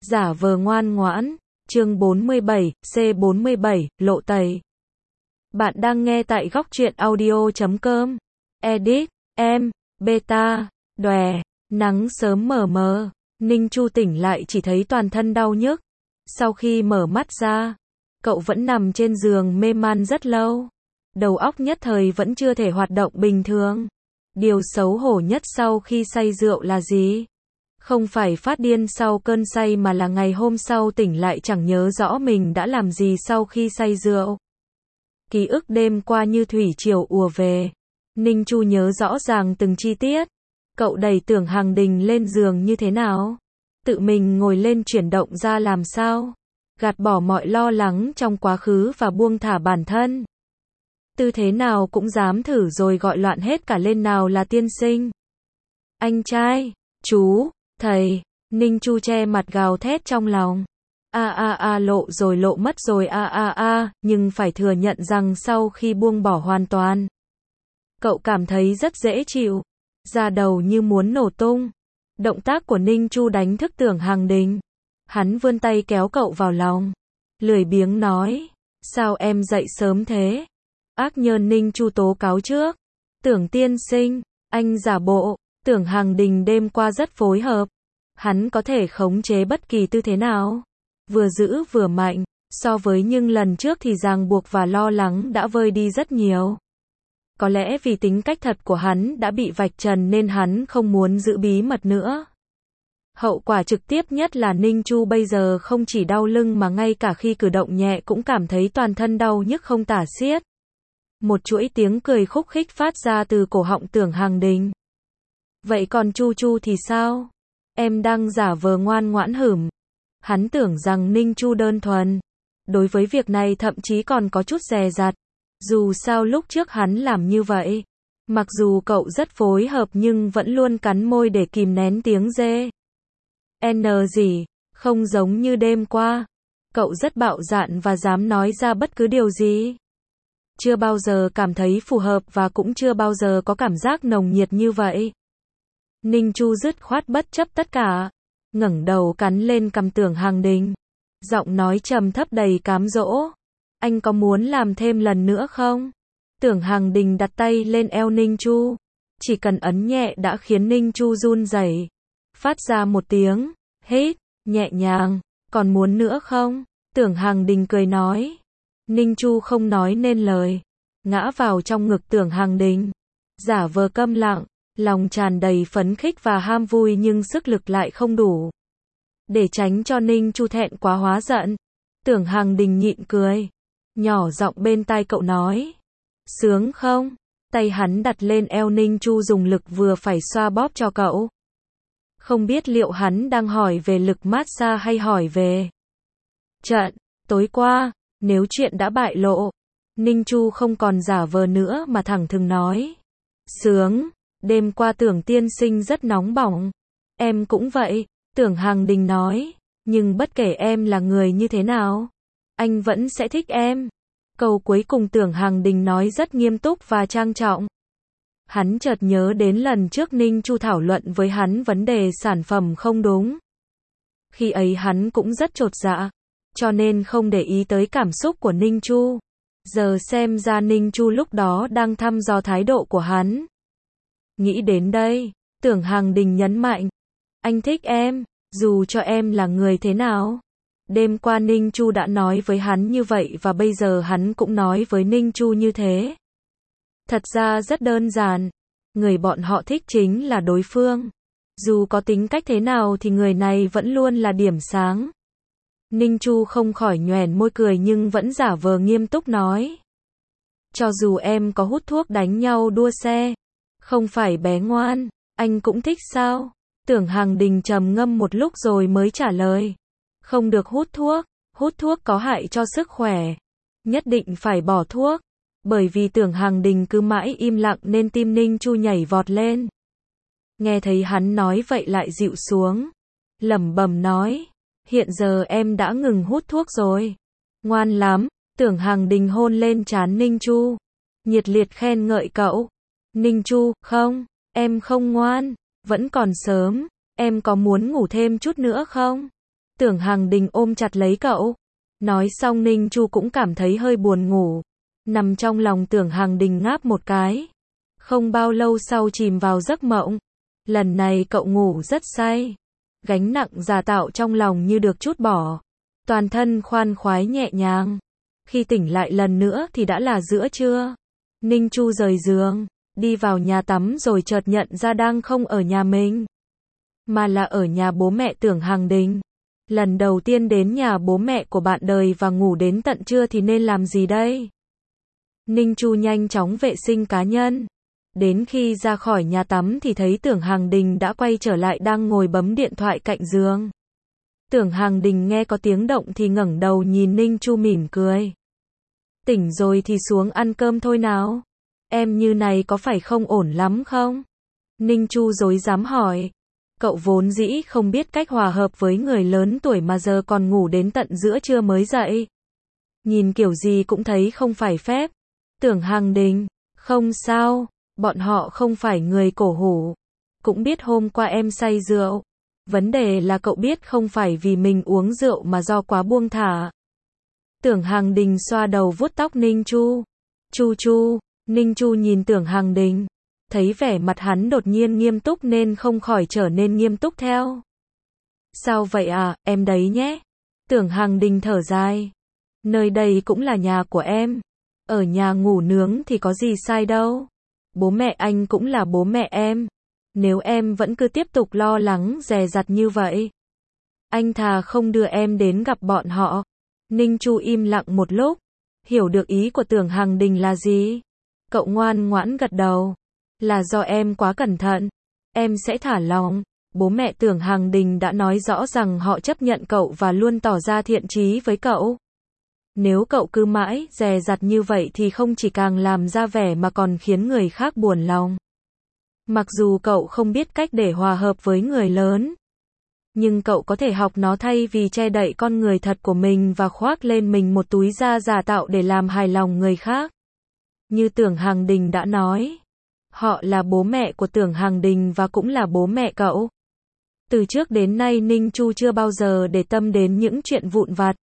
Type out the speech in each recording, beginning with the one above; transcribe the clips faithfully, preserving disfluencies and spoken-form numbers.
Giả vờ ngoan ngoãn, chương bốn mươi bảy, C bốn mươi bảy, lộ tẩy. Bạn đang nghe tại góc truyện audio chấm com. Edit, em, beta, đòe, nắng sớm mờ mờ. Ninh Chu tỉnh lại chỉ thấy toàn thân đau nhức. Sau khi mở mắt ra, cậu vẫn nằm trên giường mê man rất lâu. Đầu óc nhất thời vẫn chưa thể hoạt động bình thường. Điều xấu hổ nhất sau khi say rượu là gì? Không phải phát điên sau cơn say mà là ngày hôm sau tỉnh lại chẳng nhớ rõ mình đã làm gì sau khi say rượu. Ký ức đêm qua như thủy triều ùa về. Ninh Chu nhớ rõ ràng từng chi tiết. Cậu đẩy Tưởng Hằng Đình lên giường như thế nào? Tự mình ngồi lên chuyển động ra làm sao? Gạt bỏ mọi lo lắng trong quá khứ và buông thả bản thân. Tư thế nào cũng dám thử rồi gọi loạn hết cả lên, nào là tiên sinh, anh trai, chú, thầy. Ninh Chu che mặt gào thét trong lòng. A a a lộ rồi lộ mất rồi a a a, nhưng phải thừa nhận rằng sau khi buông bỏ hoàn toàn, cậu cảm thấy rất dễ chịu. Da đầu như muốn nổ tung. Động tác của Ninh Chu đánh thức Tưởng Hằng Đình. Hắn vươn tay kéo cậu vào lòng. Lười biếng nói, sao em dậy sớm thế? Ác nhơn. Ninh Chu tố cáo trước. Tưởng tiên sinh, anh giả bộ. Tưởng Hằng Đình đêm qua rất phối hợp. Hắn có thể khống chế bất kỳ tư thế nào. Vừa giữ vừa mạnh. So với những lần trước thì ràng buộc và lo lắng đã vơi đi rất nhiều. Có lẽ vì tính cách thật của hắn đã bị vạch trần nên hắn không muốn giữ bí mật nữa. Hậu quả trực tiếp nhất là Ninh Chu bây giờ không chỉ đau lưng mà ngay cả khi cử động nhẹ cũng cảm thấy toàn thân đau nhức không tả xiết. Một chuỗi tiếng cười khúc khích phát ra từ cổ họng Tưởng Hằng Đình. Vậy còn Chu Chu thì sao? Em đang giả vờ ngoan ngoãn hửm. Hắn tưởng rằng Ninh Chu đơn thuần. Đối với việc này thậm chí còn có chút dè dặt. Dù sao lúc trước hắn làm như vậy. Mặc dù cậu rất phối hợp nhưng vẫn luôn cắn môi để kìm nén tiếng dê. N gì, không giống như đêm qua. Cậu rất bạo dạn và dám nói ra bất cứ điều gì. Chưa bao giờ cảm thấy phù hợp và cũng chưa bao giờ có cảm giác nồng nhiệt như vậy. Ninh Chu dứt khoát bất chấp tất cả. Ngẩng đầu cắn lên cằm Tưởng Hằng Đình. Giọng nói trầm thấp đầy cám dỗ. Anh có muốn làm thêm lần nữa không? Tưởng Hằng Đình đặt tay lên eo Ninh Chu. Chỉ cần ấn nhẹ đã khiến Ninh Chu run rẩy. Phát ra một tiếng hít nhẹ nhàng. Còn muốn nữa không? Tưởng Hằng Đình cười nói. Ninh Chu không nói nên lời. Ngã vào trong ngực Tưởng Hằng Đình. Giả vờ câm lặng. Lòng tràn đầy phấn khích và ham vui nhưng sức lực lại không đủ. Để tránh cho Ninh Chu thẹn quá hóa giận, Tưởng Hằng Đình nhịn cười. Nhỏ giọng bên tai cậu nói. Sướng không? Tay hắn đặt lên eo Ninh Chu dùng lực vừa phải xoa bóp cho cậu. Không biết liệu hắn đang hỏi về lực massage hay hỏi về trận tối qua. Nếu chuyện đã bại lộ, Ninh Chu không còn giả vờ nữa mà thẳng thừng nói. Sướng, đêm qua Tưởng tiên sinh rất nóng bỏng. Em cũng vậy, Tưởng Hằng Đình nói. Nhưng bất kể em là người như thế nào, anh vẫn sẽ thích em. Câu cuối cùng Tưởng Hằng Đình nói rất nghiêm túc và trang trọng. Hắn chợt nhớ đến lần trước Ninh Chu thảo luận với hắn vấn đề sản phẩm không đúng. Khi ấy hắn cũng rất chột dạ, cho nên không để ý tới cảm xúc của Ninh Chu. Giờ xem ra Ninh Chu lúc đó đang thăm dò thái độ của hắn. Nghĩ đến đây, Tưởng Hằng Đình nhấn mạnh. Anh thích em, dù cho em là người thế nào. Đêm qua Ninh Chu đã nói với hắn như vậy và bây giờ hắn cũng nói với Ninh Chu như thế. Thật ra rất đơn giản. Người bọn họ thích chính là đối phương. Dù có tính cách thế nào thì người này vẫn luôn là điểm sáng. Ninh Chu không khỏi nhoẻn môi cười nhưng vẫn giả vờ nghiêm túc nói. Cho dù em có hút thuốc đánh nhau đua xe, không phải bé ngoan, anh cũng thích sao? Tưởng Hằng Đình trầm ngâm một lúc rồi mới trả lời. Không được hút thuốc, hút thuốc có hại cho sức khỏe. Nhất định phải bỏ thuốc. Bởi vì Tưởng Hằng Đình cứ mãi im lặng nên tim Ninh Chu nhảy vọt lên. Nghe thấy hắn nói vậy lại dịu xuống. Lẩm bẩm nói. Hiện giờ em đã ngừng hút thuốc rồi. Ngoan lắm. Tưởng Hằng Đình hôn lên trán Ninh Chu. Nhiệt liệt khen ngợi cậu. Ninh Chu, không, em không ngoan. Vẫn còn sớm. Em có muốn ngủ thêm chút nữa không? Tưởng Hằng Đình ôm chặt lấy cậu. Nói xong Ninh Chu cũng cảm thấy hơi buồn ngủ. Nằm trong lòng Tưởng Hằng Đình ngáp một cái. Không bao lâu sau chìm vào giấc mộng. Lần này cậu ngủ rất say. Gánh nặng giả tạo trong lòng như được trút bỏ. Toàn thân khoan khoái nhẹ nhàng. Khi tỉnh lại lần nữa thì đã là giữa trưa. Ninh Chu rời giường, đi vào nhà tắm rồi chợt nhận ra đang không ở nhà mình, mà là ở nhà bố mẹ Tưởng Hằng Đình. Lần đầu tiên đến nhà bố mẹ của bạn đời và ngủ đến tận trưa thì nên làm gì đây? Ninh Chu nhanh chóng vệ sinh cá nhân. Đến khi ra khỏi nhà tắm thì thấy Tưởng Hằng Đình đã quay trở lại đang ngồi bấm điện thoại cạnh giường. Tưởng Hằng Đình nghe có tiếng động thì ngẩng đầu nhìn Ninh Chu mỉm cười. Tỉnh rồi thì xuống ăn cơm thôi nào. Em như này có phải không ổn lắm không? Ninh Chu rối rắm hỏi. Cậu vốn dĩ không biết cách hòa hợp với người lớn tuổi mà giờ còn ngủ đến tận giữa trưa mới dậy. Nhìn kiểu gì cũng thấy không phải phép. Tưởng Hằng Đình, không sao, bọn họ không phải người cổ hủ. Cũng biết hôm qua em say rượu. Vấn đề là cậu biết không phải vì mình uống rượu mà do quá buông thả. Tưởng Hằng Đình xoa đầu vuốt tóc Ninh Chu. Chu Chu, Ninh Chu nhìn Tưởng Hằng Đình. Thấy vẻ mặt hắn đột nhiên nghiêm túc nên không khỏi trở nên nghiêm túc theo. Sao vậy à, em đấy nhé. Tưởng Hằng Đình thở dài. Nơi đây cũng là nhà của em. Ở nhà ngủ nướng thì có gì sai đâu. Bố mẹ anh cũng là bố mẹ em. Nếu em vẫn cứ tiếp tục lo lắng dè dặt như vậy, anh thà không đưa em đến gặp bọn họ. Ninh Chu im lặng một lúc, hiểu được ý của Tưởng Hằng Đình là gì. Cậu ngoan ngoãn gật đầu. Là do em quá cẩn thận. Em sẽ thả lòng. Bố mẹ Tưởng Hằng Đình đã nói rõ rằng họ chấp nhận cậu và luôn tỏ ra thiện chí với cậu. Nếu cậu cứ mãi dè dặt như vậy thì không chỉ càng làm ra vẻ mà còn khiến người khác buồn lòng. Mặc dù cậu không biết cách để hòa hợp với người lớn, nhưng cậu có thể học nó thay vì che đậy con người thật của mình và khoác lên mình một túi da giả tạo để làm hài lòng người khác. Như Tưởng Hằng Đình đã nói, họ là bố mẹ của Tưởng Hằng Đình và cũng là bố mẹ cậu. Từ trước đến nay Ninh Chu chưa bao giờ để tâm đến những chuyện vụn vặt.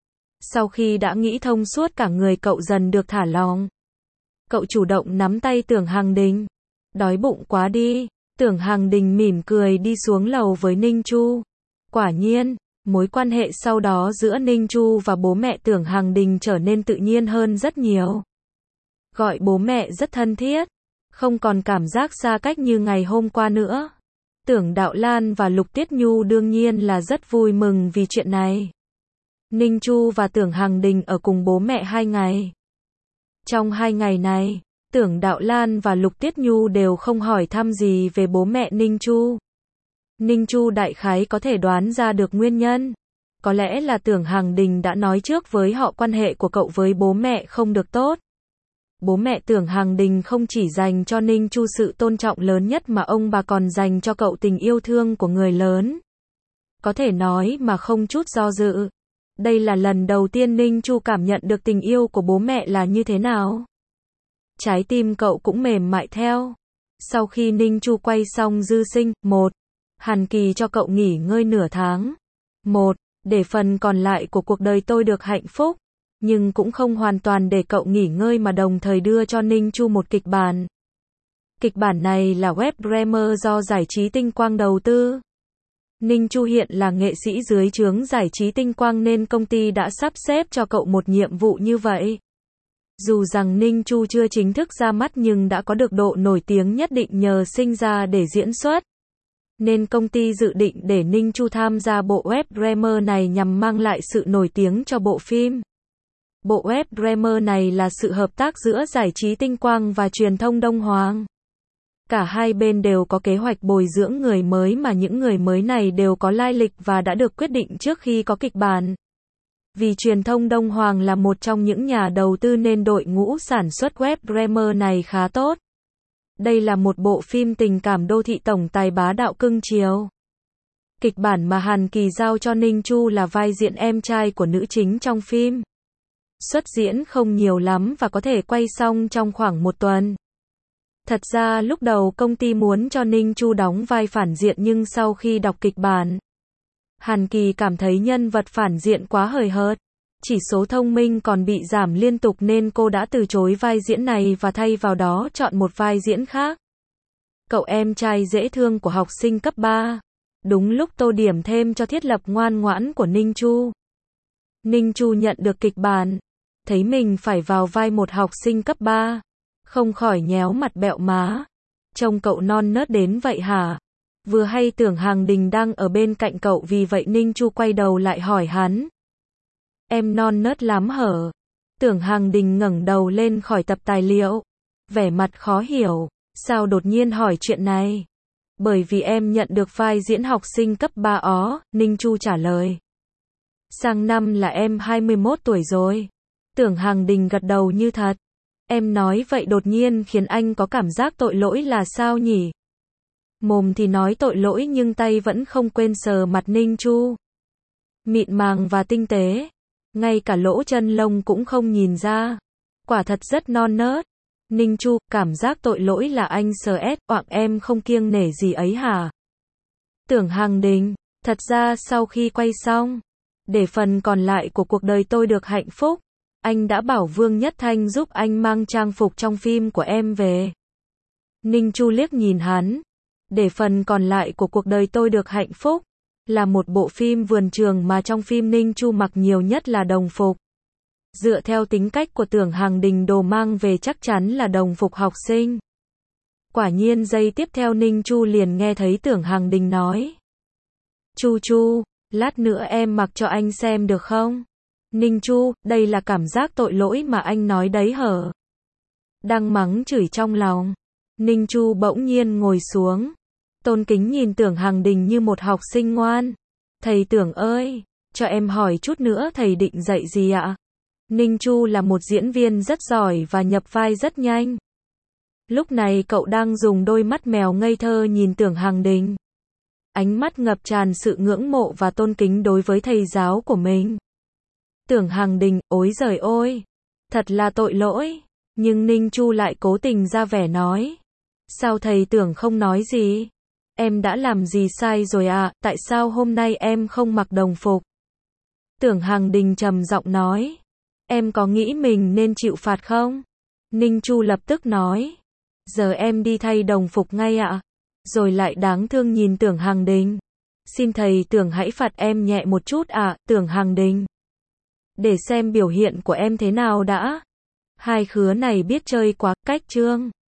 Sau khi đã nghĩ thông suốt cả người cậu dần được thả lỏng. Cậu chủ động nắm tay Tưởng Hằng Đình. Đói bụng quá đi. Tưởng Hằng Đình mỉm cười đi xuống lầu với Ninh Chu. Quả nhiên, mối quan hệ sau đó giữa Ninh Chu và bố mẹ Tưởng Hằng Đình trở nên tự nhiên hơn rất nhiều. Gọi bố mẹ rất thân thiết, không còn cảm giác xa cách như ngày hôm qua nữa. Tưởng Đạo Lan và Lục Tiết Nhu đương nhiên là rất vui mừng vì chuyện này. Ninh Chu và Tưởng Hằng Đình ở cùng bố mẹ hai ngày. Trong hai ngày này, Tưởng Đạo Lan và Lục Tiết Nhu đều không hỏi thăm gì về bố mẹ Ninh Chu. Ninh Chu đại khái có thể đoán ra được nguyên nhân. Có lẽ là Tưởng Hằng Đình đã nói trước với họ quan hệ của cậu với bố mẹ không được tốt. Bố mẹ Tưởng Hằng Đình không chỉ dành cho Ninh Chu sự tôn trọng lớn nhất mà ông bà còn dành cho cậu tình yêu thương của người lớn. Có thể nói mà không chút do dự. Đây là lần đầu tiên Ninh Chu cảm nhận được tình yêu của bố mẹ là như thế nào. Trái tim cậu cũng mềm mại theo. Sau khi Ninh Chu quay xong dư sinh, một, Hàn Kỳ cho cậu nghỉ ngơi nửa tháng. Một, để phần còn lại của cuộc đời tôi được hạnh phúc. Nhưng cũng không hoàn toàn để cậu nghỉ ngơi mà đồng thời đưa cho Ninh Chu một kịch bản. Kịch bản này là web drama do Giải trí Tinh Quang đầu tư. Ninh Chu hiện là nghệ sĩ dưới trướng Giải trí Tinh Quang nên công ty đã sắp xếp cho cậu một nhiệm vụ như vậy. Dù rằng Ninh Chu chưa chính thức ra mắt nhưng đã có được độ nổi tiếng nhất định nhờ sinh ra để diễn xuất. Nên công ty dự định để Ninh Chu tham gia bộ web drama này nhằm mang lại sự nổi tiếng cho bộ phim. Bộ web drama này là sự hợp tác giữa Giải trí Tinh Quang và truyền thông Đông Hoàng. Cả hai bên đều có kế hoạch bồi dưỡng người mới mà những người mới này đều có lai lịch và đã được quyết định trước khi có kịch bản. Vì truyền thông Đông Hoàng là một trong những nhà đầu tư nên đội ngũ sản xuất web drama này khá tốt. Đây là một bộ phim tình cảm đô thị tổng tài bá đạo cưng chiều. Kịch bản mà Hàn Kỳ giao cho Ninh Chu là vai diễn em trai của nữ chính trong phim. Xuất diễn không nhiều lắm và có thể quay xong trong khoảng một tuần. Thật ra lúc đầu công ty muốn cho Ninh Chu đóng vai phản diện nhưng sau khi đọc kịch bản, Hàn Kỳ cảm thấy nhân vật phản diện quá hời hợt. Chỉ số thông minh còn bị giảm liên tục nên cô đã từ chối vai diễn này và thay vào đó chọn một vai diễn khác. Cậu em trai dễ thương của học sinh cấp ba. Đúng lúc tô điểm thêm cho thiết lập ngoan ngoãn của Ninh Chu. Ninh Chu nhận được kịch bản. Thấy mình phải vào vai một học sinh cấp ba. Không khỏi nhéo mặt bẹo má. Trông cậu non nớt đến vậy hả? Vừa hay Tưởng Hàng Đình đang ở bên cạnh cậu, vì vậy Ninh Chu quay đầu lại hỏi hắn. Em non nớt lắm hở? Tưởng Hàng Đình ngẩng đầu lên khỏi tập tài liệu. Vẻ mặt khó hiểu. Sao đột nhiên hỏi chuyện này? Bởi vì em nhận được vai diễn học sinh cấp ba ó, Ninh Chu trả lời. Sang năm là em hai mươi mốt tuổi rồi. Tưởng Hàng Đình gật đầu như thật. Em nói vậy đột nhiên khiến anh có cảm giác tội lỗi là sao nhỉ? Mồm thì nói tội lỗi nhưng tay vẫn không quên sờ mặt Ninh Chu. Mịn màng và tinh tế. Ngay cả lỗ chân lông cũng không nhìn ra. Quả thật rất non nớt. Ninh Chu, cảm giác tội lỗi là anh sờ ét, oạng em không kiêng nể gì ấy hả? Tưởng Hàng Đình, thật ra sau khi quay xong, để phần còn lại của cuộc đời tôi được hạnh phúc, anh đã bảo Vương Nhất Thanh giúp anh mang trang phục trong phim của em về. Ninh Chu liếc nhìn hắn. Để phần còn lại của cuộc đời tôi được hạnh phúc, là một bộ phim vườn trường mà trong phim Ninh Chu mặc nhiều nhất là đồng phục. Dựa theo tính cách của Tưởng Hàng Đình, đồ mang về chắc chắn là đồng phục học sinh. Quả nhiên giây tiếp theo Ninh Chu liền nghe thấy Tưởng Hàng Đình nói. Chu Chu, lát nữa em mặc cho anh xem được không? Ninh Chu, đây là cảm giác tội lỗi mà anh nói đấy hở? Đang mắng chửi trong lòng, Ninh Chu bỗng nhiên ngồi xuống. Tôn kính nhìn Tưởng Hàng Đình như một học sinh ngoan. Thầy Tưởng ơi, cho em hỏi chút nữa thầy định dạy gì ạ? Ninh Chu là một diễn viên rất giỏi và nhập vai rất nhanh. Lúc này cậu đang dùng đôi mắt mèo ngây thơ nhìn Tưởng Hàng Đình. Ánh mắt ngập tràn sự ngưỡng mộ và tôn kính đối với thầy giáo của mình. Tưởng Hàng Đình, ối giời ôi, thật là tội lỗi. Nhưng Ninh Chu lại cố tình ra vẻ nói. Sao thầy Tưởng không nói gì? Em đã làm gì sai rồi à, tại sao hôm nay em không mặc đồng phục? Tưởng Hàng Đình trầm giọng nói. Em có nghĩ mình nên chịu phạt không? Ninh Chu lập tức nói. Giờ em đi thay đồng phục ngay ạ. Rồi lại đáng thương nhìn Tưởng Hàng Đình. Xin thầy Tưởng hãy phạt em nhẹ một chút ạ, Tưởng Hàng Đình. Để xem biểu hiện của em thế nào đã. Hai khứa này biết chơi quá, cách chương.